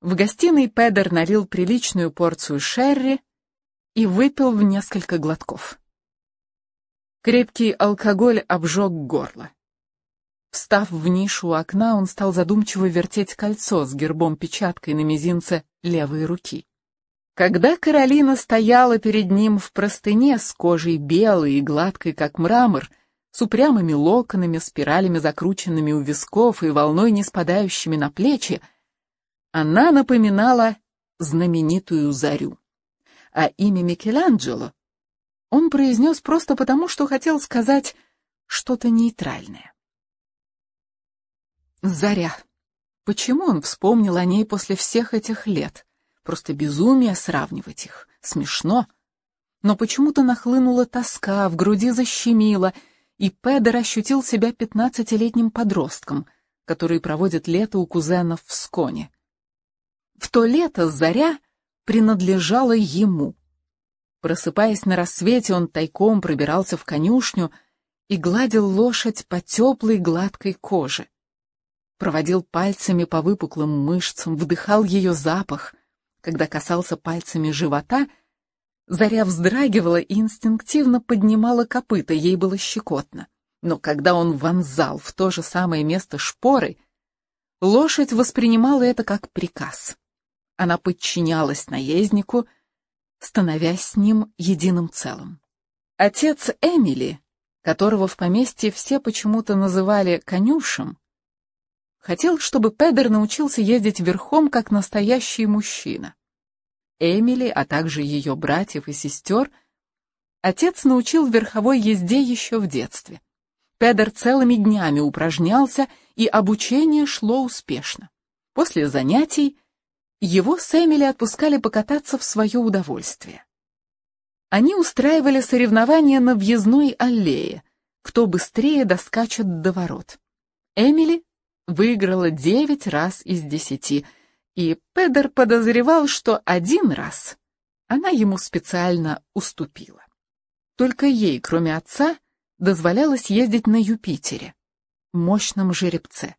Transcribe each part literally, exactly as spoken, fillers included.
В гостиной Педер налил приличную порцию шерри и выпил в несколько глотков. Крепкий алкоголь обжег горло. Встав в нишу у окна, он стал задумчиво вертеть кольцо с гербом-печаткой на мизинце левой руки. Когда Каролина стояла перед ним в простыне с кожей белой и гладкой, как мрамор, с упрямыми локонами, спиралями, закрученными у висков и волной не спадающими на плечи, она напоминала знаменитую Зарю. А имя Микеланджело он произнес просто потому, что хотел сказать что-то нейтральное. Заря. Почему он вспомнил о ней после всех этих лет? Просто безумие сравнивать их. Смешно. Но почему-то нахлынула тоска, в груди защемило, и Педер ощутил себя пятнадцатилетним подростком, который проводит лето у кузенов в Сконе. В то лето Заря принадлежала ему. Просыпаясь на рассвете, он тайком пробирался в конюшню и гладил лошадь по теплой гладкой коже. Проводил пальцами по выпуклым мышцам, вдыхал ее запах. Когда касался пальцами живота, Заря вздрагивала и инстинктивно поднимала копыта, ей было щекотно. Но когда он вонзал в то же самое место шпоры, лошадь воспринимала это как приказ. Она подчинялась наезднику, становясь с ним единым целым. Отец Эмили, которого в поместье все почему-то называли конюшем, хотел, чтобы Педер научился ездить верхом, как настоящий мужчина. Эмили, а также ее братьев и сестер, отец научил верховой езде еще в детстве. Педер целыми днями упражнялся, и обучение шло успешно. После занятий его с Эмили отпускали покататься в свое удовольствие. Они устраивали соревнования на въездной аллее, кто быстрее доскачет до ворот. Эмили выиграла девять раз из десяти, и Педер подозревал, что один раз она ему специально уступила. Только ей, кроме отца, дозволялось ездить на Юпитере, мощном жеребце.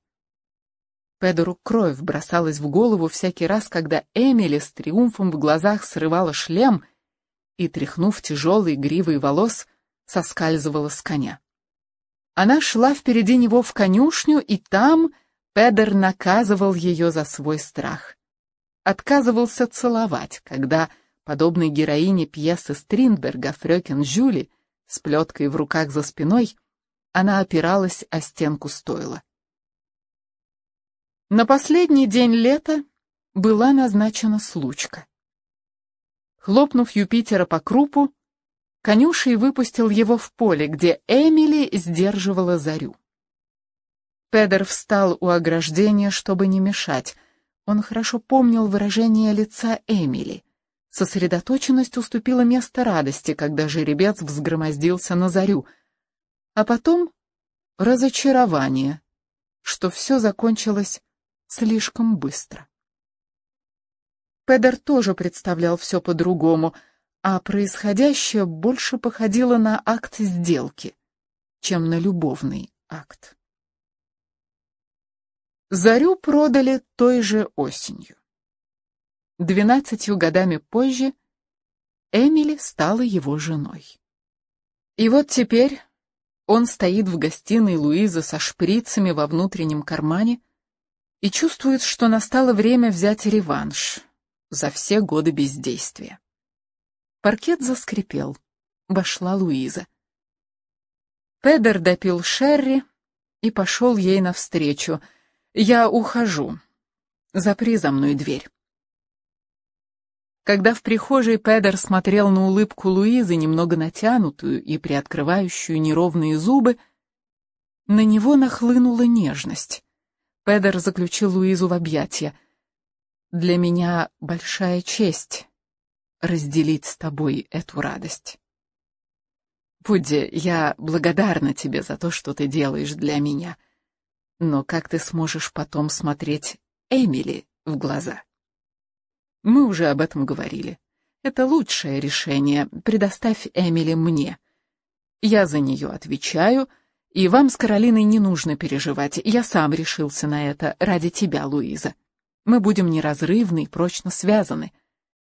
Педеру кровь бросалась в голову всякий раз, когда Эмили с триумфом в глазах срывала шлем и, тряхнув тяжелой гривой волос, соскальзывала с коня. Она шла впереди него в конюшню, и там Педер наказывал ее за свой страх. Отказывался целовать, когда, подобной героине пьесы Стринберга «Фрёкен Жюли», с плеткой в руках за спиной, она опиралась о стенку стойла. На последний день лета была назначена случка. Хлопнув Юпитера по крупу, конюший выпустил его в поле, где Эмили сдерживала Зарю. Педер встал у ограждения, чтобы не мешать. Он хорошо помнил выражение лица Эмили. Сосредоточенность уступила место радости, когда жеребец взгромоздился на Зарю, а потом разочарование, что все закончилось слишком быстро. Педер тоже представлял все по-другому, а происходящее больше походило на акт сделки, чем на любовный акт. Зарю продали той же осенью. Двенадцатью годами позже Эмили стала его женой. И вот теперь он стоит в гостиной Луизы со шприцами во внутреннем кармане и чувствует, что настало время взять реванш за все годы бездействия. Паркет заскрипел. Вошла Луиза. Педер допил шерри и пошел ей навстречу. «Я ухожу. Запри за мной дверь». Когда в прихожей Педер смотрел на улыбку Луизы, немного натянутую и приоткрывающую неровные зубы, на него нахлынула нежность. Педер заключил Луизу в объятия. «Для меня большая честь разделить с тобой эту радость. Пудди, я благодарна тебе за то, что ты делаешь для меня. Но как ты сможешь потом смотреть Эмили в глаза? Мы уже об этом говорили. Это лучшее решение. Предоставь Эмили мне. Я за нее отвечаю, и вам с Каролиной не нужно переживать. Я сам решился на это ради тебя, Луиза. Мы будем неразрывны и прочно связаны.